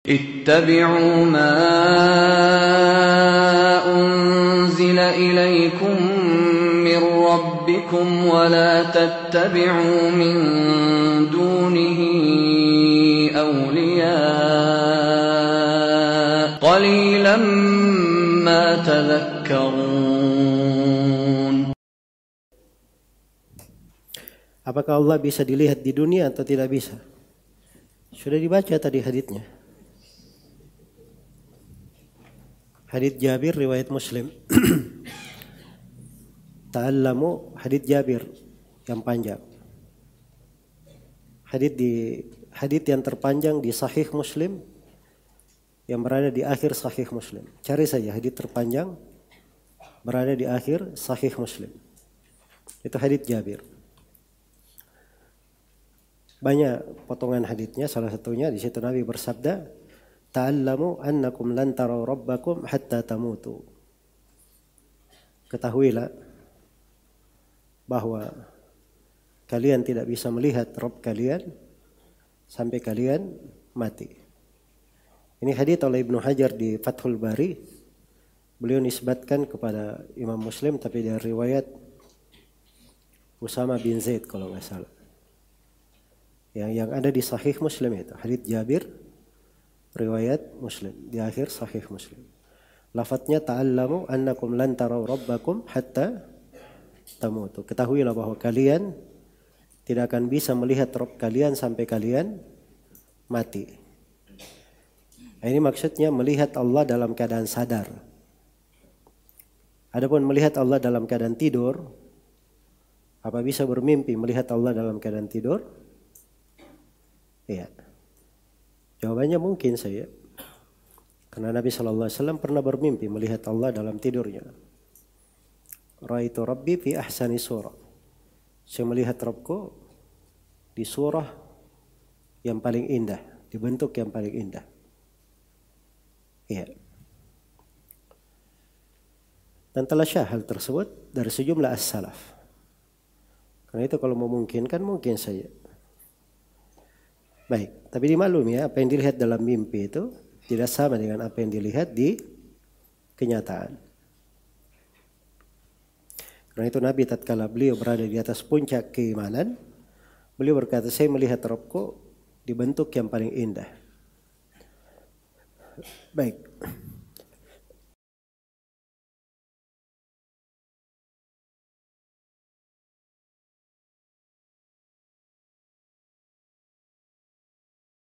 اتبعوا ما أنزل إليكم من ربكم ولا تتبعوا من دونه أولياء قليلا ما تذكرون. Apakah Allah bisa dilihat di dunia atau tidak bisa? Sudah dibaca tadi haditsnya. Hadits Jabir riwayat Muslim. Ta'allamu hadits Jabir yang panjang. Hadits yang terpanjang di Sahih Muslim yang berada di akhir Sahih Muslim. Cari saja hadits terpanjang berada di akhir Sahih Muslim. Itu hadits Jabir. Banyak potongan haditsnya, salah satunya di situ Nabi bersabda, "Ta'allamu annakum lan taraw rabbakum hatta tamutu." Ketahuilah bahwa kalian tidak bisa melihat Rabb kalian sampai kalian mati. Ini hadits oleh Ibnu Hajar di Fathul Bari. Beliau nisbatkan kepada Imam Muslim tapi dari riwayat Usama bin Zaid kalau nggak salah. Yang ada di Sahih Muslim itu hadits Jabir riwayat Muslim di akhir Sahih Muslim. Lafadznya ta'allamu annakum lan taraw rabbakum hatta tamutu. Ketahuilah bahwa kalian tidak akan bisa melihat Rabb kalian sampai kalian mati. Ini maksudnya melihat Allah dalam keadaan sadar. Adapun melihat Allah dalam keadaan tidur, apa bisa bermimpi melihat Allah dalam keadaan tidur? Iya. Jawabannya mungkin saya. Karena Nabi SAW pernah bermimpi melihat Allah dalam tidurnya. Ra'aitu Rabbi fi ahsani surah. Saya melihat Rabbku di surah yang paling indah, di bentuk yang paling indah. Iya. Dan telah syah hal tersebut dari sejumlah as-salaf. Karena itu kalau memungkinkan mungkin saja. Baik, tapi dimaklumi ya, apa yang dilihat dalam mimpi itu tidak sama dengan apa yang dilihat di kenyataan. Karena itu Nabi tatkala beliau berada di atas puncak keimanan, beliau berkata, saya melihat Rabbku di bentuk yang paling indah. Baik.